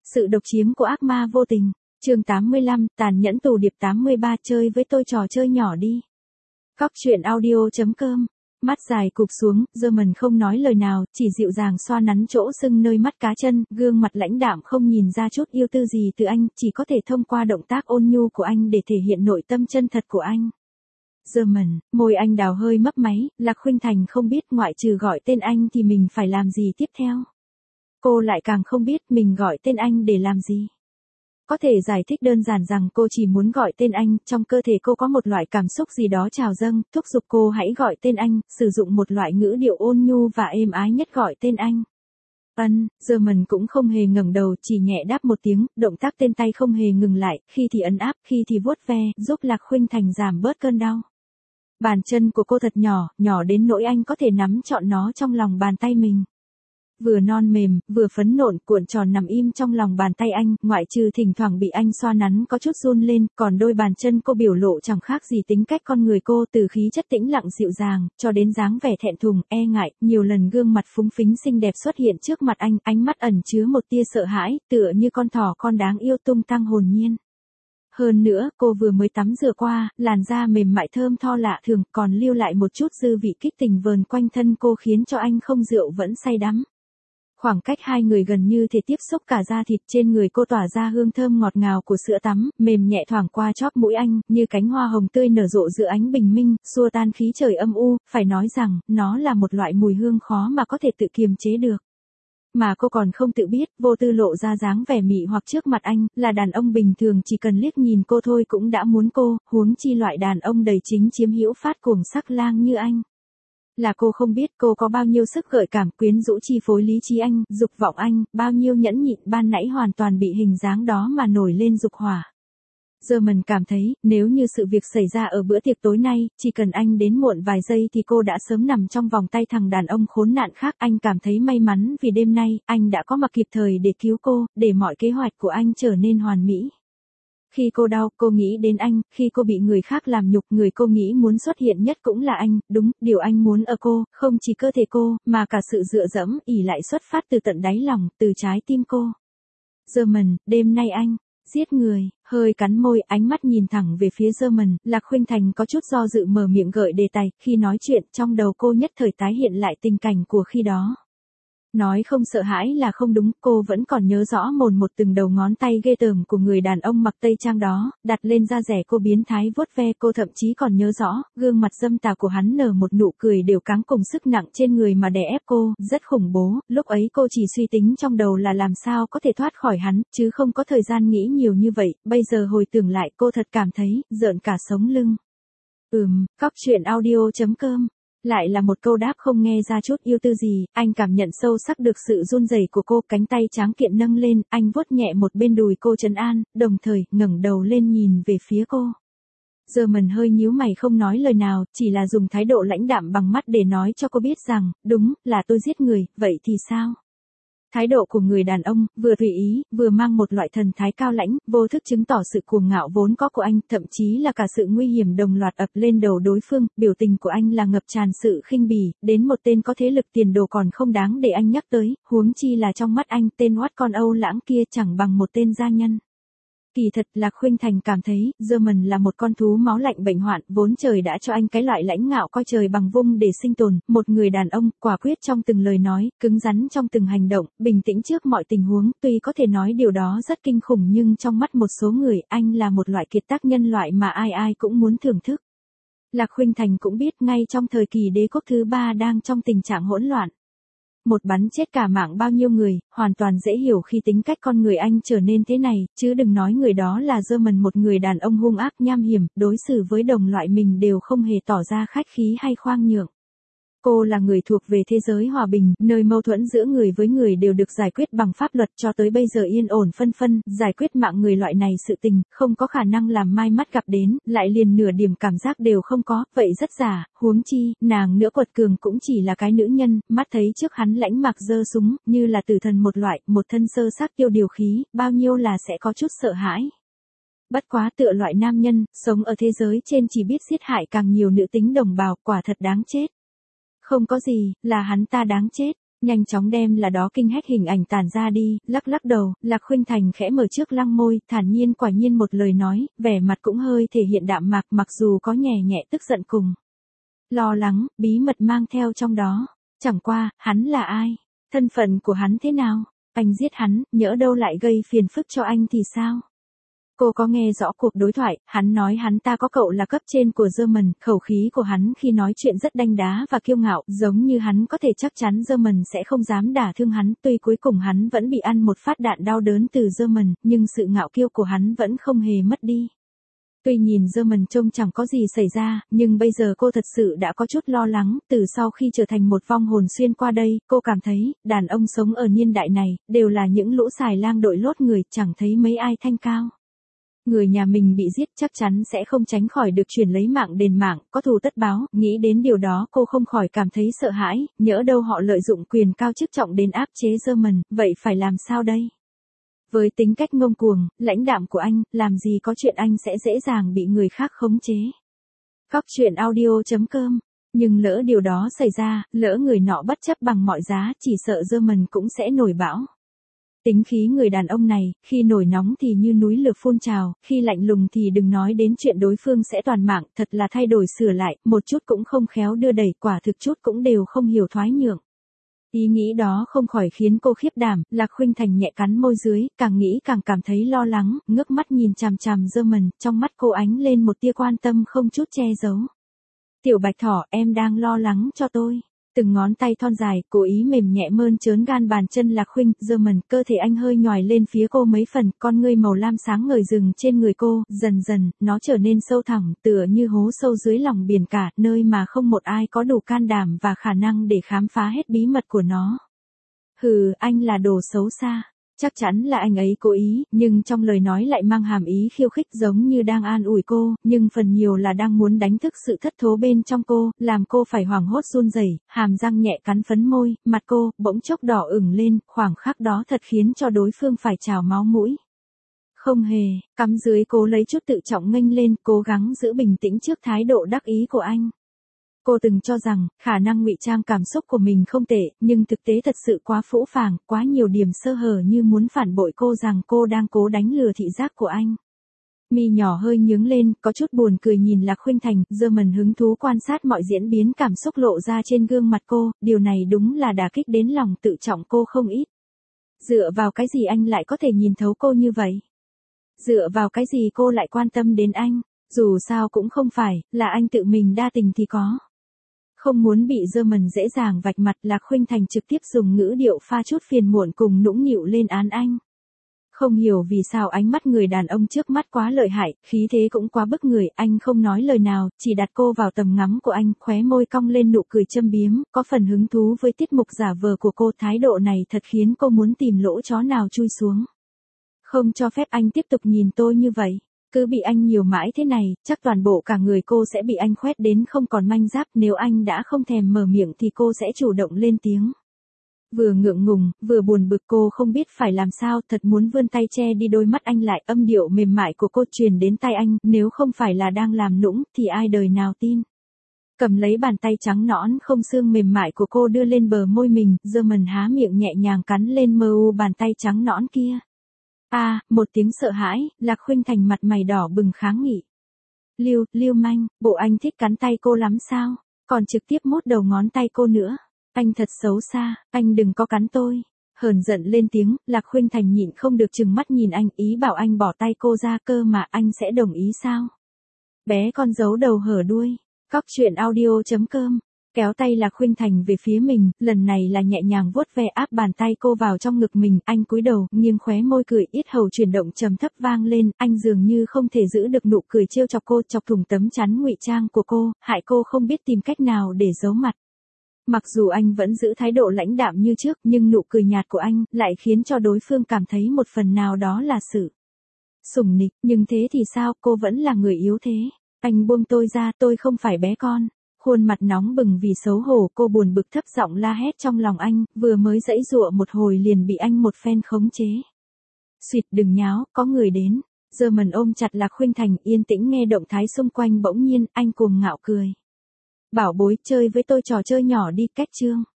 Sự độc chiếm của ác ma vô tình. Chương 85, tàn nhẫn tù điệp 83, chơi với tôi trò chơi nhỏ đi. Cóc truyện audio.com. Mắt dài cụp xuống, German không nói lời nào, chỉ dịu dàng xoa nắn chỗ sưng nơi mắt cá chân, gương mặt lãnh đạm không nhìn ra chút yêu tư gì từ anh, chỉ có thể thông qua động tác ôn nhu của anh để thể hiện nội tâm chân thật của anh. German, môi anh đào hơi mấp máy, Lạc Khuynh Thành không biết ngoại trừ gọi tên anh thì mình phải làm gì tiếp theo. Cô lại càng không biết mình gọi tên anh để làm gì. Có thể giải thích đơn giản rằng cô chỉ muốn gọi tên anh, trong cơ thể cô có một loại cảm xúc gì đó trào dâng, thúc giục cô hãy gọi tên anh, sử dụng một loại ngữ điệu ôn nhu và êm ái nhất gọi tên anh. German cũng không hề ngẩng đầu, chỉ nhẹ đáp một tiếng, động tác tên tay không hề ngừng lại, khi thì ấn áp, khi thì vuốt ve, giúp Lạc Khuynh Thành giảm bớt cơn đau. Bàn chân của cô thật nhỏ, nhỏ đến nỗi anh có thể nắm trọn nó trong lòng bàn tay mình. Vừa non mềm, vừa phấn nộn, cuộn tròn nằm im trong lòng bàn tay anh, ngoại trừ thỉnh thoảng bị anh xoa nắn có chút run lên, còn đôi bàn chân cô biểu lộ chẳng khác gì tính cách con người cô, từ khí chất tĩnh lặng dịu dàng, cho đến dáng vẻ thẹn thùng, e ngại, nhiều lần gương mặt phúng phính xinh đẹp xuất hiện trước mặt anh, ánh mắt ẩn chứa một tia sợ hãi, tựa như con thỏ con đáng yêu tung tăng hồn nhiên. Hơn nữa, cô vừa mới tắm rửa qua, làn da mềm mại thơm tho lạ thường, còn lưu lại một chút dư vị kích tình vờn quanh thân cô khiến cho anh không rượu vẫn say đắm. Khoảng cách hai người gần như thể tiếp xúc cả da thịt, trên người cô tỏa ra hương thơm ngọt ngào của sữa tắm, mềm nhẹ thoảng qua chóp mũi anh, như cánh hoa hồng tươi nở rộ giữa ánh bình minh, xua tan khí trời âm u, phải nói rằng, nó là một loại mùi hương khó mà có thể tự kiềm chế được. Mà cô còn không tự biết, vô tư lộ ra dáng vẻ mị hoặc trước mặt anh, là đàn ông bình thường chỉ cần liếc nhìn cô thôi cũng đã muốn cô, huống chi loại đàn ông đầy chính chiếm hữu phát cuồng sắc lang như anh. Là cô không biết cô có bao nhiêu sức gợi cảm quyến rũ chi phối lý trí anh, dục vọng anh, bao nhiêu nhẫn nhịn ban nãy hoàn toàn bị hình dáng đó mà nổi lên dục hỏa. German cảm thấy, nếu như sự việc xảy ra ở bữa tiệc tối nay, chỉ cần anh đến muộn vài giây thì cô đã sớm nằm trong vòng tay thằng đàn ông khốn nạn khác. Anh cảm thấy may mắn vì đêm nay, anh đã có mặt kịp thời để cứu cô, để mọi kế hoạch của anh trở nên hoàn mỹ. Khi cô đau, cô nghĩ đến anh, khi cô bị người khác làm nhục, người cô nghĩ muốn xuất hiện nhất cũng là anh, đúng, điều anh muốn ở cô, không chỉ cơ thể cô, mà cả sự dựa dẫm, ỷ lại xuất phát từ tận đáy lòng, từ trái tim cô. German, đêm nay anh giết người, hơi cắn môi, ánh mắt nhìn thẳng về phía German, Lạc Khuynh Thành có chút do dự mở miệng gợi đề tài, khi nói chuyện, trong đầu cô nhất thời tái hiện lại tình cảnh của khi đó. Nói không sợ hãi là không đúng, cô vẫn còn nhớ rõ mồn một từng đầu ngón tay ghê tởm của người đàn ông mặc tây trang đó, đặt lên da rẻ cô biến thái vuốt ve, cô thậm chí còn nhớ rõ, gương mặt dâm tà của hắn nở một nụ cười đều cáng cùng sức nặng trên người mà đè ép cô, rất khủng bố, lúc ấy cô chỉ suy tính trong đầu là làm sao có thể thoát khỏi hắn, chứ không có thời gian nghĩ nhiều như vậy, bây giờ hồi tưởng lại cô thật cảm thấy, rợn cả sống lưng. Cóc truyện audio.com. Lại là một câu đáp không nghe ra chút yêu tư gì, anh cảm nhận sâu sắc được sự run rẩy của cô, cánh tay tráng kiện nâng lên, anh vuốt nhẹ một bên đùi cô trấn an, đồng thời, ngẩng đầu lên nhìn về phía cô. German hơi nhíu mày không nói lời nào, chỉ là dùng thái độ lãnh đạm bằng mắt để nói cho cô biết rằng, đúng, là tôi giết người, vậy thì sao? Thái độ của người đàn ông, vừa tùy ý, vừa mang một loại thần thái cao lãnh, vô thức chứng tỏ sự cuồng ngạo vốn có của anh, thậm chí là cả sự nguy hiểm đồng loạt ập lên đầu đối phương, biểu tình của anh là ngập tràn sự khinh bỉ, đến một tên có thế lực tiền đồ còn không đáng để anh nhắc tới, huống chi là trong mắt anh, tên oát con Âu lãng kia chẳng bằng một tên gia nhân. Kỳ thật, Lạc Khuynh Thành cảm thấy, German là một con thú máu lạnh bệnh hoạn, vốn trời đã cho anh cái loại lãnh ngạo coi trời bằng vung để sinh tồn, một người đàn ông, quả quyết trong từng lời nói, cứng rắn trong từng hành động, bình tĩnh trước mọi tình huống, tuy có thể nói điều đó rất kinh khủng nhưng trong mắt một số người, anh là một loại kiệt tác nhân loại mà ai ai cũng muốn thưởng thức. Lạc Khuynh Thành cũng biết ngay trong thời kỳ đế quốc thứ 3 đang trong tình trạng hỗn loạn. Một bắn chết cả mạng bao nhiêu người, hoàn toàn dễ hiểu khi tính cách con người anh trở nên thế này, chứ đừng nói người đó là German, một người đàn ông hung ác nham hiểm, đối xử với đồng loại mình đều không hề tỏ ra khách khí hay khoan nhượng. Cô là người thuộc về thế giới hòa bình, nơi mâu thuẫn giữa người với người đều được giải quyết bằng pháp luật, cho tới bây giờ yên ổn phân phân, giải quyết mạng người loại này sự tình, không có khả năng làm mai mắt gặp đến, lại liền nửa điểm cảm giác đều không có, vậy rất giả, huống chi, nàng nữa quật cường cũng chỉ là cái nữ nhân, mắt thấy trước hắn lãnh mạc giơ súng, như là tử thần một loại, một thân sơ xác tiêu điều khí, bao nhiêu là sẽ có chút sợ hãi. Bất quá tựa loại nam nhân, sống ở thế giới trên chỉ biết giết hại càng nhiều nữ tính đồng bào, quả thật đáng chết. Không có gì, là hắn ta đáng chết. Nhanh chóng đem là đó kinh hách hình ảnh tản ra đi, lắc lắc đầu, Lạc Khuynh Thành khẽ mở trước lăng môi, thản nhiên quả nhiên một lời nói, vẻ mặt cũng hơi thể hiện đạm mạc mặc dù có nhẹ nhẹ tức giận cùng lo lắng, bí mật mang theo trong đó. Chẳng qua, hắn là ai? Thân phận của hắn thế nào? Anh giết hắn, nhỡ đâu lại gây phiền phức cho anh thì sao? Cô có nghe rõ cuộc đối thoại, hắn nói hắn ta có cậu là cấp trên của German, khẩu khí của hắn khi nói chuyện rất đanh đá và kiêu ngạo, giống như hắn có thể chắc chắn German sẽ không dám đả thương hắn, tuy cuối cùng hắn vẫn bị ăn một phát đạn đau đớn từ German, nhưng sự ngạo kiêu của hắn vẫn không hề mất đi. Tuy nhìn German trông chẳng có gì xảy ra, nhưng bây giờ cô thật sự đã có chút lo lắng, từ sau khi trở thành một vong hồn xuyên qua đây, cô cảm thấy, đàn ông sống ở niên đại này, đều là những lũ xài lang đội lốt người, chẳng thấy mấy ai thanh cao. Người nhà mình bị giết chắc chắn sẽ không tránh khỏi được chuyển lấy mạng đền mạng, có thù tất báo, nghĩ đến điều đó cô không khỏi cảm thấy sợ hãi, nhỡ đâu họ lợi dụng quyền cao chức trọng đến áp chế German, vậy phải làm sao đây? Với tính cách ngông cuồng, lãnh đạm của anh, làm gì có chuyện anh sẽ dễ dàng bị người khác khống chế. Góc truyện audio.com. Nhưng lỡ điều đó xảy ra, lỡ người nọ bất chấp bằng mọi giá, chỉ sợ German cũng sẽ nổi bão. Tính khí người đàn ông này, khi nổi nóng thì như núi lửa phun trào, khi lạnh lùng thì đừng nói đến chuyện đối phương sẽ toàn mạng, thật là thay đổi sửa lại, một chút cũng không khéo đưa đẩy, quả thực chút cũng đều không hiểu thoái nhượng. Ý nghĩ đó không khỏi khiến cô khiếp đảm, Lạc Khuynh Thành nhẹ cắn môi dưới, càng nghĩ càng cảm thấy lo lắng, ngước mắt nhìn chằm chằm German, trong mắt cô ánh lên một tia quan tâm không chút che giấu. Tiểu Bạch Thỏ, em đang lo lắng cho tôi. Từng ngón tay thon dài, cố ý mềm nhẹ mơn trớn gan bàn chân Lạc Khuynh, German, cơ thể anh hơi nhòi lên phía cô mấy phần, con ngươi màu lam sáng ngời rừng trên người cô, dần dần, nó trở nên sâu thẳm, tựa như hố sâu dưới lòng biển cả, nơi mà không một ai có đủ can đảm và khả năng để khám phá hết bí mật của nó. Hừ, anh là đồ xấu xa. Chắc chắn là anh ấy cố ý, nhưng trong lời nói lại mang hàm ý khiêu khích giống như đang an ủi cô, nhưng phần nhiều là đang muốn đánh thức sự thất thố bên trong cô, làm cô phải hoảng hốt run rẩy, hàm răng nhẹ cắn phấn môi, mặt cô bỗng chốc đỏ ửng lên, khoảng khắc đó thật khiến cho đối phương phải trào máu mũi. Không hề, cắm dưới cố lấy chút tự trọng nghênh lên, cố gắng giữ bình tĩnh trước thái độ đắc ý của anh. Cô từng cho rằng, khả năng ngụy trang cảm xúc của mình không tệ, nhưng thực tế thật sự quá phũ phàng, quá nhiều điểm sơ hở như muốn phản bội cô rằng cô đang cố đánh lừa thị giác của anh. Mi nhỏ hơi nhướng lên, có chút buồn cười nhìn Lạc Khuynh Thành, German hứng thú quan sát mọi diễn biến cảm xúc lộ ra trên gương mặt cô, điều này đúng là đả kích đến lòng tự trọng cô không ít. Dựa vào cái gì anh lại có thể nhìn thấu cô như vậy? Dựa vào cái gì cô lại quan tâm đến anh? Dù sao cũng không phải, là anh tự mình đa tình thì có. Không muốn bị German dễ dàng vạch mặt, Lạc Khuynh Thành trực tiếp dùng ngữ điệu pha chút phiền muộn cùng nũng nịu lên án anh. Không hiểu vì sao ánh mắt người đàn ông trước mắt quá lợi hại, khí thế cũng quá bức người, anh không nói lời nào, chỉ đặt cô vào tầm ngắm của anh, khóe môi cong lên nụ cười châm biếm, có phần hứng thú với tiết mục giả vờ của cô, thái độ này thật khiến cô muốn tìm lỗ chó nào chui xuống. Không cho phép anh tiếp tục nhìn tôi như vậy. Cứ bị anh nhiều mãi thế này, chắc toàn bộ cả người cô sẽ bị anh khoét đến không còn manh giáp, nếu anh đã không thèm mở miệng thì cô sẽ chủ động lên tiếng. Vừa ngượng ngùng, vừa buồn bực cô không biết phải làm sao, thật muốn vươn tay che đi đôi mắt anh lại, âm điệu mềm mại của cô truyền đến tai anh, nếu không phải là đang làm nũng, thì ai đời nào tin. Cầm lấy bàn tay trắng nõn không xương mềm mại của cô đưa lên bờ môi mình, German há miệng nhẹ nhàng cắn lên mơ u bàn tay trắng nõn kia. Một tiếng sợ hãi, Lạc Khuynh Thành mặt mày đỏ bừng kháng nghị. Lưu manh, bộ anh thích cắn tay cô lắm sao, còn trực tiếp mốt đầu ngón tay cô nữa. Anh thật xấu xa, anh đừng có cắn tôi. Hờn giận lên tiếng, Lạc Khuynh Thành nhịn không được trừng mắt nhìn anh, ý bảo anh bỏ tay cô ra, cơ mà anh sẽ đồng ý sao? Bé con giấu đầu hở đuôi. Góc truyện audio.com. Kéo tay Lạc Khuynh Thành về phía mình, lần này là nhẹ nhàng vuốt ve áp bàn tay cô vào trong ngực mình, anh cúi đầu, nghiêng khóe môi cười, yết hầu chuyển động trầm thấp vang lên, anh dường như không thể giữ được nụ cười trêu chọc cô, chọc thủng tấm chắn ngụy trang của cô, hại cô không biết tìm cách nào để giấu mặt. Mặc dù anh vẫn giữ thái độ lãnh đạm như trước, nhưng nụ cười nhạt của anh lại khiến cho đối phương cảm thấy một phần nào đó là sự sủng nịch, nhưng thế thì sao, cô vẫn là người yếu thế. Anh buông tôi ra, tôi không phải bé con. Khuôn mặt nóng bừng vì xấu hổ, cô buồn bực thấp giọng la hét trong lòng anh, vừa mới giãy giụa một hồi liền bị anh một phen khống chế. Xuyệt, đừng nháo, có người đến. German ôm chặt Lạc Khuynh Thành, yên tĩnh nghe động thái xung quanh, bỗng nhiên anh cuồng ngạo cười. Bảo bối, chơi với tôi trò chơi nhỏ đi, cách chương.